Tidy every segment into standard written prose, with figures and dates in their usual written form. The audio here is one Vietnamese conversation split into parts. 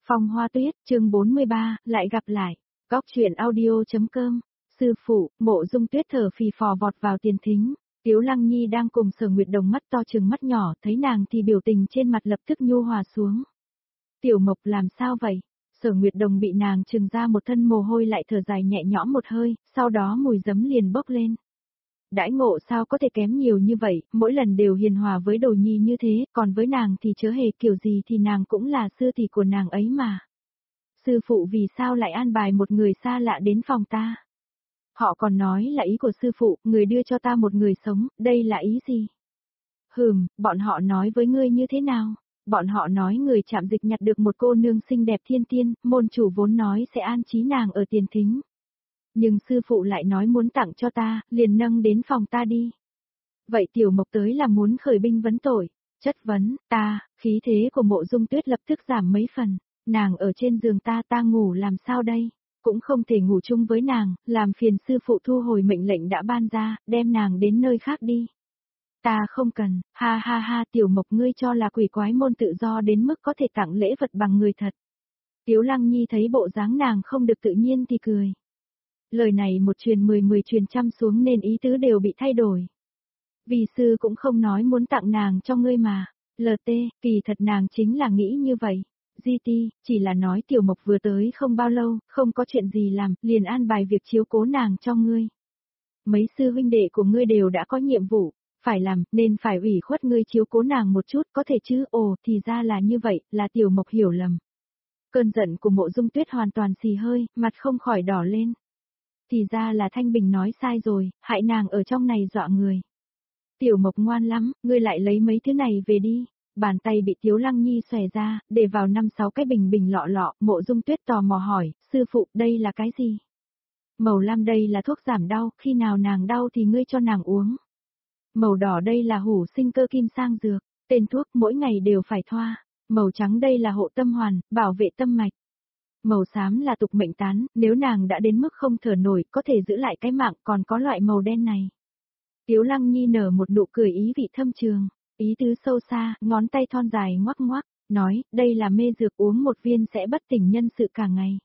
Phong Hoa Tuyết, chương 43, lại gặp lại. Góc truyện audio.com. Sư phụ, Mộ Dung Tuyết thở phì phò vọt vào tiền thính. Tiếu Lăng Nhi đang cùng Sở Nguyệt Đồng mắt to trừng mắt nhỏ, thấy nàng thì biểu tình trên mặt lập tức nhu hòa xuống. Tiểu Mộc làm sao vậy? Sở Nguyệt Đồng bị nàng trừng ra một thân mồ hôi lại thở dài nhẹ nhõm một hơi, sau đó mùi giấm liền bốc lên. Đãi ngộ sao có thể kém nhiều như vậy, mỗi lần đều hiền hòa với Đồ Nhi như thế, còn với nàng thì chớ hề kiểu gì thì nàng cũng là sư tỷ của nàng ấy mà. Sư phụ vì sao lại an bài một người xa lạ đến phòng ta? Họ còn nói là ý của sư phụ, người đưa cho ta một người sống, đây là ý gì? Bọn họ nói với ngươi như thế nào? Bọn họ nói người Trạm Dịch nhặt được một cô nương xinh đẹp thiên tiên, môn chủ vốn nói sẽ an trí nàng ở tiền thính. Nhưng sư phụ lại nói muốn tặng cho ta, liền nâng đến phòng ta đi. Vậy Tiểu Mộc tới là muốn khởi binh vấn tội, chất vấn, ta, khí thế của Mộ Dung Tuyết lập tức giảm mấy phần, nàng ở trên giường ta ngủ làm sao đây, cũng không thể ngủ chung với nàng, làm phiền sư phụ thu hồi mệnh lệnh đã ban ra, đem nàng đến nơi khác đi. Ta không cần, ha ha ha Tiểu Mộc ngươi cho là quỷ quái môn tự do đến mức có thể tặng lễ vật bằng người thật. Tiếu Lăng Nhi thấy bộ dáng nàng không được tự nhiên thì cười. Lời này một truyền 10 truyền trăm xuống nên ý tứ đều bị thay đổi. Vì sư cũng không nói muốn tặng nàng cho ngươi mà. LT, kỳ thật nàng chính là nghĩ như vậy. GT, chỉ là nói Tiểu Mộc vừa tới không bao lâu, không có chuyện gì làm, liền an bài việc chiếu cố nàng cho ngươi. Mấy sư huynh đệ của ngươi đều đã có nhiệm vụ, phải làm, nên phải ủy khuất ngươi chiếu cố nàng một chút, có thể chứ, ồ, thì ra là như vậy, là Tiểu Mộc hiểu lầm. Cơn giận của Mộ Dung Tuyết hoàn toàn xì hơi, mặt không khỏi đỏ lên. Thì ra là Thanh Bình nói sai rồi, hại nàng ở trong này dọa người. Tiểu Mộc ngoan lắm, ngươi lại lấy mấy thứ này về đi. Bàn tay bị Tiếu Lăng Nhi xòe ra, để vào 5-6 cái bình lọ, Mộ Dung Tuyết tò mò hỏi, sư phụ, đây là cái gì? Màu lam đây là thuốc giảm đau, khi nào nàng đau thì ngươi cho nàng uống. Màu đỏ đây là hủ sinh cơ kim sang dược, tên thuốc mỗi ngày đều phải thoa. Màu trắng đây là hộ tâm hoàn, bảo vệ tâm mạch. Màu xám là tục mệnh tán, nếu nàng đã đến mức không thở nổi, có thể giữ lại cái mạng, còn có loại màu đen này. Tiếu Lăng Nhi nở một nụ cười ý vị thâm trường, ý tứ sâu xa, ngón tay thon dài ngoắc ngoắc, nói, đây là mê dược uống một viên sẽ bất tỉnh nhân sự cả ngày.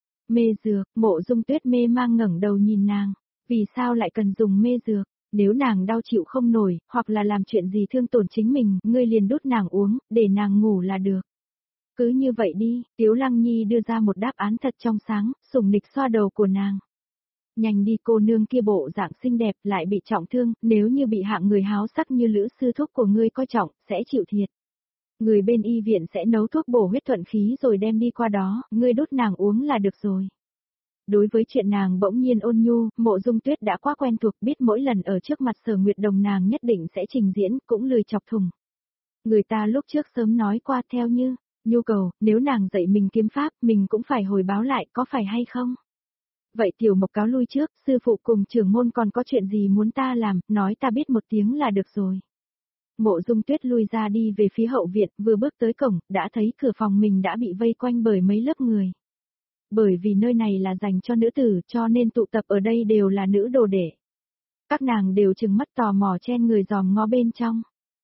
Mê dược, Mộ Dung Tuyết mê mang ngẩng đầu nhìn nàng, vì sao lại cần dùng mê dược, nếu nàng đau chịu không nổi, hoặc là làm chuyện gì thương tổn chính mình, ngươi liền đút nàng uống, để nàng ngủ là được. Cứ như vậy đi, Tiếu Lăng Nhi đưa ra một đáp án thật trong sáng, sủng nịch xoa đầu của nàng. Nhanh đi cô nương kia bộ dạng xinh đẹp lại bị trọng thương, nếu như bị hạng người háo sắc như Lữ sư thúc của ngươi coi trọng, sẽ chịu thiệt. Người bên y viện sẽ nấu thuốc bổ huyết thuận khí rồi đem đi qua đó, ngươi đút nàng uống là được rồi. Đối với chuyện nàng bỗng nhiên ôn nhu, Mộ Dung Tuyết đã quá quen thuộc biết mỗi lần ở trước mặt Sở Nguyệt Đồng nàng nhất định sẽ trình diễn, cũng lười chọc thùng. Người ta lúc trước sớm nói qua theo như nhu cầu, nếu nàng dạy mình kiếm pháp, mình cũng phải hồi báo lại, có phải hay không? Vậy Tiểu Mộc cáo lui trước, sư phụ cùng trưởng môn còn có chuyện gì muốn ta làm, nói ta biết một tiếng là được rồi. Mộ Dung Tuyết lui ra đi về phía hậu viện, vừa bước tới cổng, đã thấy cửa phòng mình đã bị vây quanh bởi mấy lớp người. Bởi vì nơi này là dành cho nữ tử, cho nên tụ tập ở đây đều là nữ đồ đệ. Các nàng đều trừng mắt tò mò chen người dòm ngó bên trong.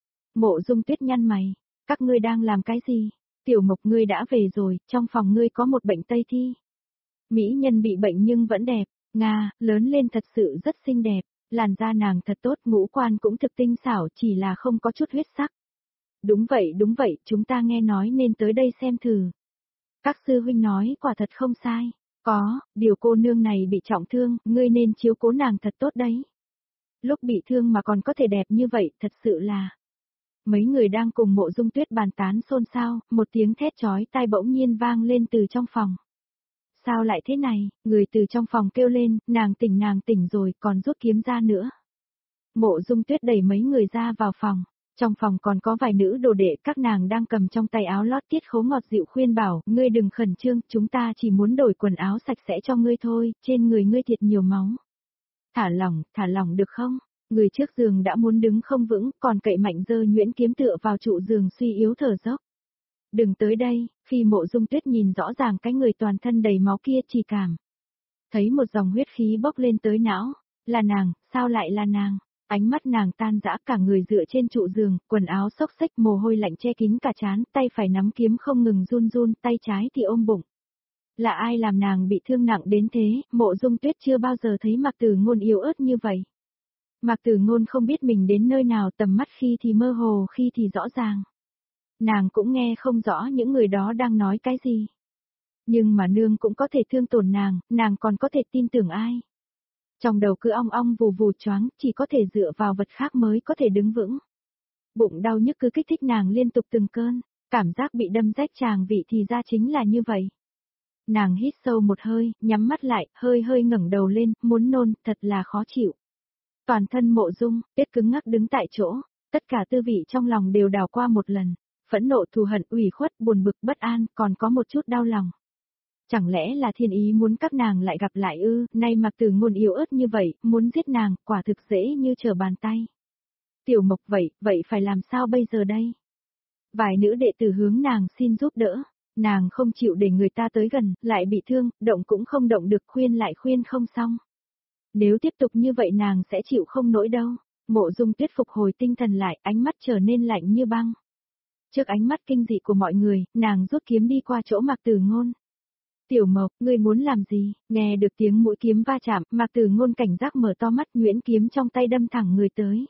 Mộ Dung Tuyết nhăn mày, các ngươi đang làm cái gì? Tiểu Mộc ngươi đã về rồi, trong phòng ngươi có một bệnh tây thi. Mỹ nhân bị bệnh nhưng vẫn đẹp, Nga, lớn lên thật sự rất xinh đẹp, làn da nàng thật tốt, ngũ quan cũng thực tinh xảo, chỉ là không có chút huyết sắc. Đúng vậy, chúng ta nghe nói nên tới đây xem thử. Các sư huynh nói quả thật không sai, điều cô nương này bị trọng thương, ngươi nên chiếu cố nàng thật tốt đấy. Lúc bị thương mà còn có thể đẹp như vậy, thật sự là... Mấy người đang cùng Mộ Dung Tuyết bàn tán xôn xao, một tiếng thét chói tai bỗng nhiên vang lên từ trong phòng. Sao lại thế này, người từ trong phòng kêu lên, nàng tỉnh rồi, còn rút kiếm ra nữa. Mộ Dung Tuyết đẩy mấy người ra vào phòng, trong phòng còn có vài nữ đồ đệ, các nàng đang cầm trong tay áo lót tiết khấu ngọt dịu khuyên bảo, ngươi đừng khẩn trương, chúng ta chỉ muốn đổi quần áo sạch sẽ cho ngươi thôi, trên người ngươi thiệt nhiều máu. Thả lỏng được không? Người trước giường đã muốn đứng không vững, còn cậy mạnh giơ nhuyễn kiếm tựa vào trụ giường suy yếu thở dốc. Đừng tới đây, khi Mộ Dung Tuyết nhìn rõ ràng cái người toàn thân đầy máu kia chỉ cảm. Thấy một dòng huyết khí bốc lên tới não, là nàng, sao lại là nàng? Ánh mắt nàng tan rã, cả người dựa trên trụ giường, quần áo xốc xếch, mồ hôi lạnh che kín cả trán, tay phải nắm kiếm không ngừng run run, tay trái thì ôm bụng. Là ai làm nàng bị thương nặng đến thế, Mộ Dung Tuyết chưa bao giờ thấy Mạc Tử Ngôn yếu ớt như vậy. Mạc Tử Ngôn không biết mình đến nơi nào, tầm mắt khi thì mơ hồ khi thì rõ ràng. Nàng cũng nghe không rõ những người đó đang nói cái gì. Nhưng mà nương cũng có thể thương tổn nàng còn có thể tin tưởng ai. Trong đầu cứ ong ong vù vù choáng, chỉ có thể dựa vào vật khác mới có thể đứng vững. Bụng đau nhức cứ kích thích nàng liên tục từng cơn, cảm giác bị đâm rách tràng vị thì ra chính là như vậy. Nàng hít sâu một hơi, nhắm mắt lại, hơi ngẩng đầu lên, muốn nôn, thật là khó chịu. Toàn thân Mộ Dung Tuyết cứng ngắc đứng tại chỗ, tất cả tư vị trong lòng đều đảo qua một lần, phẫn nộ, thù hận, ủy khuất, buồn bực, bất an, còn có một chút đau lòng. Chẳng lẽ là thiên ý muốn các nàng lại gặp lại ư? Nay Mạc Tử Ngôn yếu ớt như vậy, muốn giết nàng, quả thực dễ như trở bàn tay. Tiểu Mộc vậy phải làm sao bây giờ đây? Vài nữ đệ tử hướng nàng xin giúp đỡ, nàng không chịu để người ta tới gần, lại bị thương, động cũng không động được, khuyên lại khuyên không xong. Nếu tiếp tục như vậy nàng sẽ chịu không nổi đâu. Mộ Dung Tuyết phục hồi tinh thần lại, ánh mắt trở nên lạnh như băng. Trước ánh mắt kinh dị của mọi người, nàng rút kiếm đi qua chỗ Mạc Tử Ngôn. Tiểu Mộc, ngươi muốn làm gì? Nghe được tiếng mũi kiếm va chạm, Mạc Tử Ngôn cảnh giác mở to mắt, nhuyễn kiếm trong tay đâm thẳng người tới.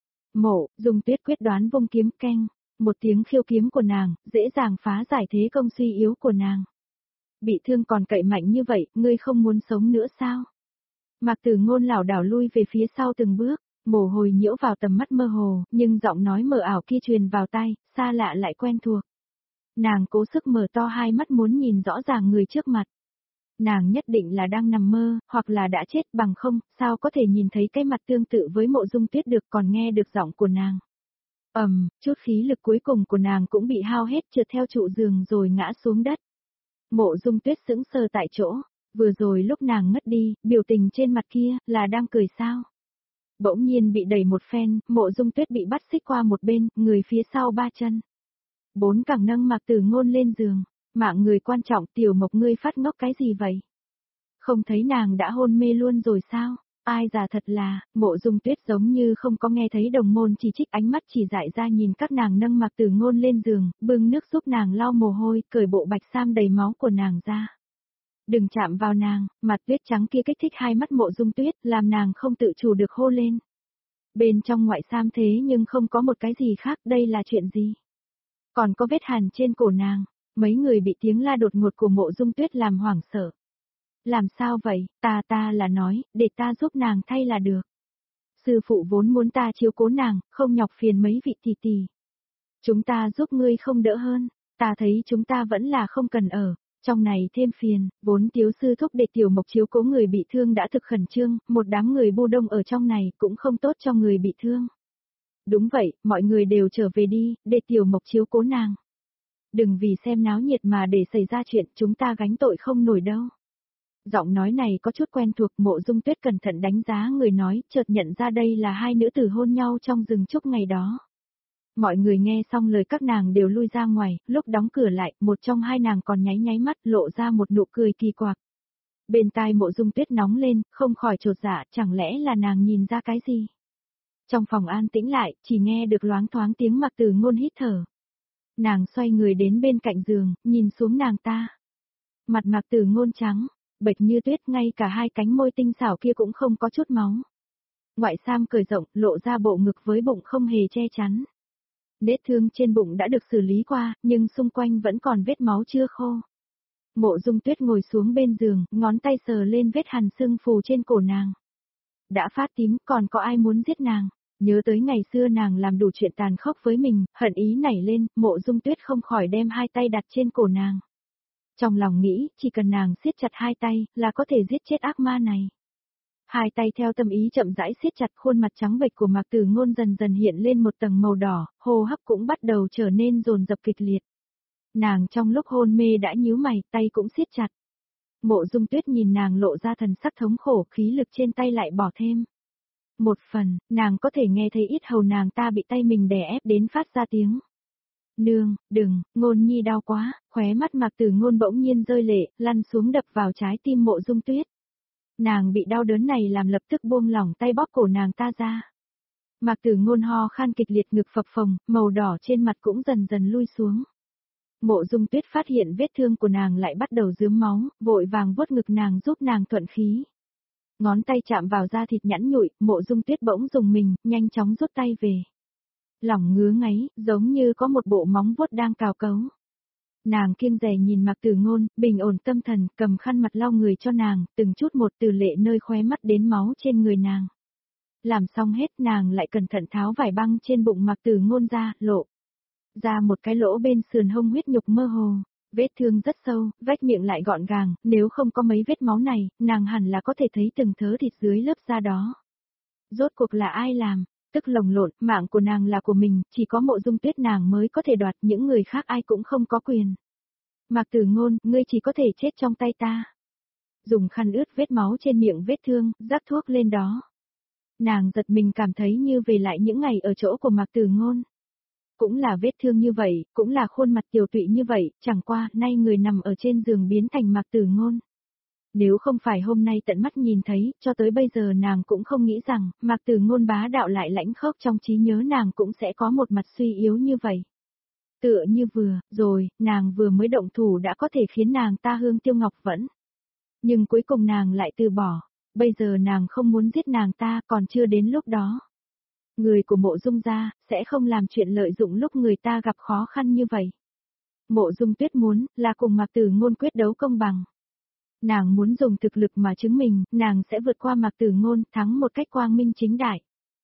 Mộ Dung Tuyết quyết đoán vung kiếm, keng. Một tiếng khiêu kiếm của nàng, dễ dàng phá giải thế công suy yếu của nàng. Bị thương còn cậy mạnh như vậy, ngươi không muốn sống nữa sao? Mạc Tử Ngôn lảo đảo lui về phía sau từng bước, mồ hôi nhiễu vào tầm mắt mơ hồ, nhưng giọng nói mờ ảo kia truyền vào tai, xa lạ lại quen thuộc. Nàng cố sức mở to hai mắt muốn nhìn rõ ràng người trước mặt. Nàng nhất định là đang nằm mơ, hoặc là đã chết, bằng không, sao có thể nhìn thấy cái mặt tương tự với Mộ Dung Tuyết được, còn nghe được giọng của nàng. Chút khí lực cuối cùng của nàng cũng bị hao hết, trượt theo trụ giường rồi ngã xuống đất. Mộ Dung Tuyết sững sờ tại chỗ, vừa rồi lúc nàng ngất đi, biểu tình trên mặt kia, là đang cười sao? Bỗng nhiên bị đẩy một phen, Mộ Dung Tuyết bị bắt xích qua một bên, người phía sau ba chân. Bốn cẳng nâng Mạc Tử Ngôn lên giường, mạng người quan trọng, Tiểu Mộc ngươi phát ngốc cái gì vậy? Không thấy nàng đã hôn mê luôn rồi sao? Ai già thật là, Mộ Dung Tuyết giống như không có nghe thấy đồng môn chỉ trích, ánh mắt chỉ dại ra nhìn các nàng nâng Mạc Tử Ngôn lên giường, bưng nước giúp nàng lau mồ hôi, cởi bộ bạch sam đầy máu của nàng ra. Đừng chạm vào nàng, mặt tuyết trắng kia kích thích hai mắt Mộ Dung Tuyết, làm nàng không tự chủ được hô lên. Bên trong ngoại sam thế nhưng không có một cái gì khác, đây là chuyện gì? Còn có vết hằn trên cổ nàng, mấy người bị tiếng la đột ngột của Mộ Dung Tuyết làm hoảng sợ. Làm sao vậy, ta là nói, để ta giúp nàng thay là được. Sư phụ vốn muốn ta chiếu cố nàng, không nhọc phiền mấy vị tỷ tỷ. Chúng ta giúp ngươi không đỡ hơn, ta thấy chúng ta vẫn là không cần ở. Trong này thêm phiền, vốn Tiếu sư thúc để Tiểu Mộc chiếu cố người bị thương đã thực khẩn trương, một đám người bu đông ở trong này cũng không tốt cho người bị thương. Đúng vậy, mọi người đều trở về đi, để Tiểu Mộc chiếu cố nàng. Đừng vì xem náo nhiệt mà để xảy ra chuyện, chúng ta gánh tội không nổi đâu. Giọng nói này có chút quen thuộc, Mộ Dung Tuyết cẩn thận đánh giá người nói, chợt nhận ra đây là hai nữ tử hôn nhau trong rừng trúc ngày đó. Mọi người nghe xong lời các nàng đều lui ra ngoài, lúc đóng cửa lại, một trong hai nàng còn nháy mắt lộ ra một nụ cười kỳ quặc. Bên tai Mộ Dung Tuyết nóng lên, không khỏi chột dạ, chẳng lẽ là nàng nhìn ra cái gì? Trong phòng an tĩnh lại, chỉ nghe được loáng thoáng tiếng Mạc Tử Ngôn hít thở. Nàng xoay người đến bên cạnh giường, nhìn xuống nàng ta. Mặt Mạc Tử Ngôn trắng, bệch như tuyết, ngay cả hai cánh môi tinh xảo kia cũng không có chút máu. Ngoại sam cởi rộng, lộ ra bộ ngực với bụng không hề che chắn. Vết thương trên bụng đã được xử lý qua, nhưng xung quanh vẫn còn vết máu chưa khô. Mộ Dung Tuyết ngồi xuống bên giường, ngón tay sờ lên vết hằn sưng phù trên cổ nàng. Đã phát tím, còn có ai muốn giết nàng? Nhớ tới ngày xưa nàng làm đủ chuyện tàn khốc với mình, hận ý nảy lên, Mộ Dung Tuyết không khỏi đem hai tay đặt trên cổ nàng. Trong lòng nghĩ, chỉ cần nàng siết chặt hai tay, là có thể giết chết ác ma này. Hai tay theo tâm ý chậm rãi siết chặt, khuôn mặt trắng bệch của Mạc Tử Ngôn dần dần hiện lên một tầng màu đỏ, hô hấp cũng bắt đầu trở nên dồn dập kịch liệt. Nàng trong lúc hôn mê đã nhíu mày, tay cũng siết chặt. Mộ Dung Tuyết nhìn nàng lộ ra thần sắc thống khổ, khí lực trên tay lại bỏ thêm. Một phần, nàng có thể nghe thấy ít hầu nàng ta bị tay mình đè ép đến phát ra tiếng. Nương, đừng, Ngôn nhi đau quá, khóe mắt Mạc Tử Ngôn bỗng nhiên rơi lệ, lăn xuống đập vào trái tim Mộ Dung Tuyết. Nàng bị đau đớn này làm lập tức buông lỏng tay bóp cổ nàng ta ra. Mạc Tử Ngôn ho khan kịch liệt, ngực phập phồng, màu đỏ trên mặt cũng dần dần lui xuống. Mộ Dung Tuyết phát hiện vết thương của nàng lại bắt đầu rướm máu, vội vàng vuốt ngực nàng giúp nàng thuận khí. Ngón tay chạm vào da thịt nhẵn nhụi, Mộ Dung Tuyết bỗng dùng mình, nhanh chóng rút tay về. Lòng ngứa ngáy, giống như có một bộ móng vuốt đang cào cấu. Nàng kiêng dè nhìn Mạc Tử Ngôn, bình ổn tâm thần, cầm khăn mặt lau người cho nàng, từng chút một từ lệ nơi khóe mắt đến máu trên người nàng. Làm xong hết nàng lại cẩn thận tháo vải băng trên bụng Mạc Tử Ngôn ra, lộ ra một cái lỗ bên sườn hông huyết nhục mơ hồ. Vết thương rất sâu, vách miệng lại gọn gàng, nếu không có mấy vết máu này, nàng hẳn là có thể thấy từng thớ thịt dưới lớp da đó. Rốt cuộc là ai làm? Tức lồng lộn, mạng của nàng là của mình, chỉ có Mộ Dung Tuyết nàng mới có thể đoạt, những người khác ai cũng không có quyền. Mạc Tử Ngôn, ngươi chỉ có thể chết trong tay ta. Dùng khăn ướt vết máu trên miệng vết thương, rắc thuốc lên đó. Nàng giật mình cảm thấy như về lại những ngày ở chỗ của Mạc Tử Ngôn. Cũng là vết thương như vậy, cũng là khuôn mặt tiều tụy như vậy, chẳng qua, nay người nằm ở trên giường biến thành Mạc Tử Ngôn. Nếu không phải hôm nay tận mắt nhìn thấy, cho tới bây giờ nàng cũng không nghĩ rằng, Mạc Tử Ngôn bá đạo lại lãnh khốc trong trí nhớ nàng cũng sẽ có một mặt suy yếu như vậy. Tựa như rồi, nàng vừa mới động thủ đã có thể khiến nàng ta hương tiêu ngọc vẫn. Nhưng cuối cùng nàng lại từ bỏ, bây giờ nàng không muốn giết nàng ta, còn chưa đến lúc đó. Người của Mộ Dung gia sẽ không làm chuyện lợi dụng lúc người ta gặp khó khăn như vậy. Mộ Dung Tuyết muốn là cùng Mạc Tử Ngôn quyết đấu công bằng. Nàng muốn dùng thực lực mà chứng minh, nàng sẽ vượt qua Mạc Tử Ngôn, thắng một cách quang minh chính đại.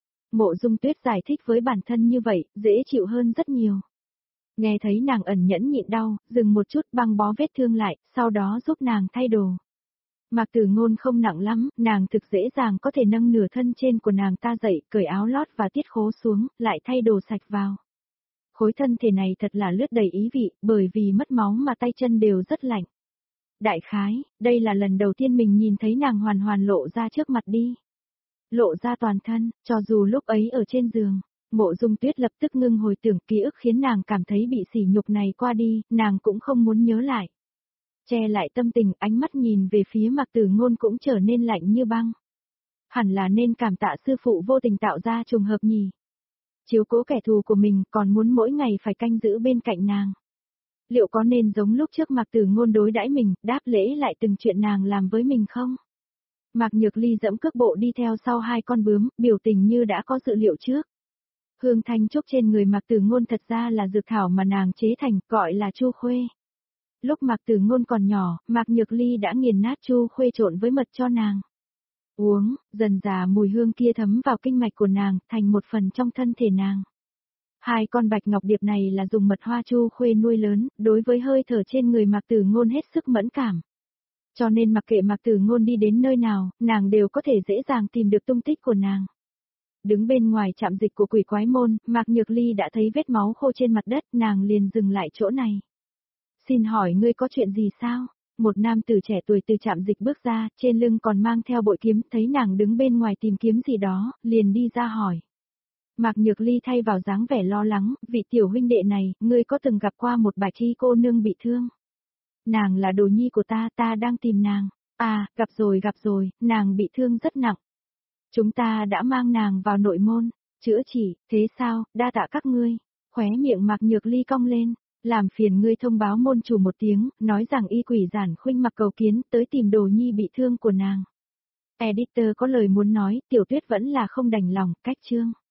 Mộ Dung Tuyết giải thích với bản thân như vậy, dễ chịu hơn rất nhiều. Nghe thấy nàng ẩn nhẫn nhịn đau, dừng một chút băng bó vết thương lại, sau đó giúp nàng thay đồ. Mạc Tử Ngôn không nặng lắm, nàng thực dễ dàng có thể nâng nửa thân trên của nàng ta dậy, cởi áo lót và tiết khố xuống, lại thay đồ sạch vào. Khối thân thể này thật là lướt đầy ý vị, bởi vì mất máu mà tay chân đều rất lạnh. Đại khái, đây là lần đầu tiên mình nhìn thấy nàng hoàn hoàn lộ ra trước mặt đi. Lộ ra toàn thân, cho dù lúc ấy ở trên giường, Mộ Dung Tuyết lập tức ngưng hồi tưởng ký ức khiến nàng cảm thấy bị sỉ nhục này qua đi, nàng cũng không muốn nhớ lại. Che lại tâm tình, ánh mắt nhìn về phía Mạc Tử Ngôn cũng trở nên lạnh như băng. Hẳn là nên cảm tạ sư phụ vô tình tạo ra trùng hợp nhỉ. Chiếu cố kẻ thù của mình còn muốn mỗi ngày phải canh giữ bên cạnh nàng. Liệu có nên giống lúc trước Mạc Tử Ngôn đối đãi mình, đáp lễ lại từng chuyện nàng làm với mình không? Mạc Nhược Ly dẫm cước bộ đi theo sau hai con bướm, biểu tình như đã có dự liệu trước. Hương thanh trúc trên người Mạc Tử Ngôn thật ra là dược thảo mà nàng chế thành, gọi là chu khuê. Lúc Mạc Tử Ngôn còn nhỏ, Mạc Nhược Ly đã nghiền nát chu khuê trộn với mật cho nàng. Uống, dần dà mùi hương kia thấm vào kinh mạch của nàng, thành một phần trong thân thể nàng. Hai con bạch ngọc điệp này là dùng mật hoa chu khuê nuôi lớn, đối với hơi thở trên người Mạc Tử Ngôn hết sức mẫn cảm. Cho nên mặc kệ Mạc Tử Ngôn đi đến nơi nào, nàng đều có thể dễ dàng tìm được tung tích của nàng. Đứng bên ngoài trạm dịch của quỷ quái môn, Mạc Nhược Ly đã thấy vết máu khô trên mặt đất, nàng liền dừng lại chỗ này. Xin hỏi ngươi có chuyện gì sao? Một nam tử trẻ tuổi từ trạm dịch bước ra, trên lưng còn mang theo bội kiếm, thấy nàng đứng bên ngoài tìm kiếm gì đó, liền đi ra hỏi. Mạc Nhược Ly thay vào dáng vẻ lo lắng, vị tiểu huynh đệ này, ngươi có từng gặp qua một bạch y cô nương bị thương? Nàng là đồ nhi của ta, ta đang tìm nàng. À, gặp rồi, nàng bị thương rất nặng. Chúng ta đã mang nàng vào nội môn, chữa trị, thế sao, đa tạ các ngươi. Khóe miệng Mạc Nhược Ly cong lên, làm phiền ngươi thông báo môn chủ một tiếng, nói rằng y quỷ Giản Khuynh mặc cầu kiến tới tìm đồ nhi bị thương của nàng. Editor có lời muốn nói, Tiểu Tuyết vẫn là không đành lòng, cách chương.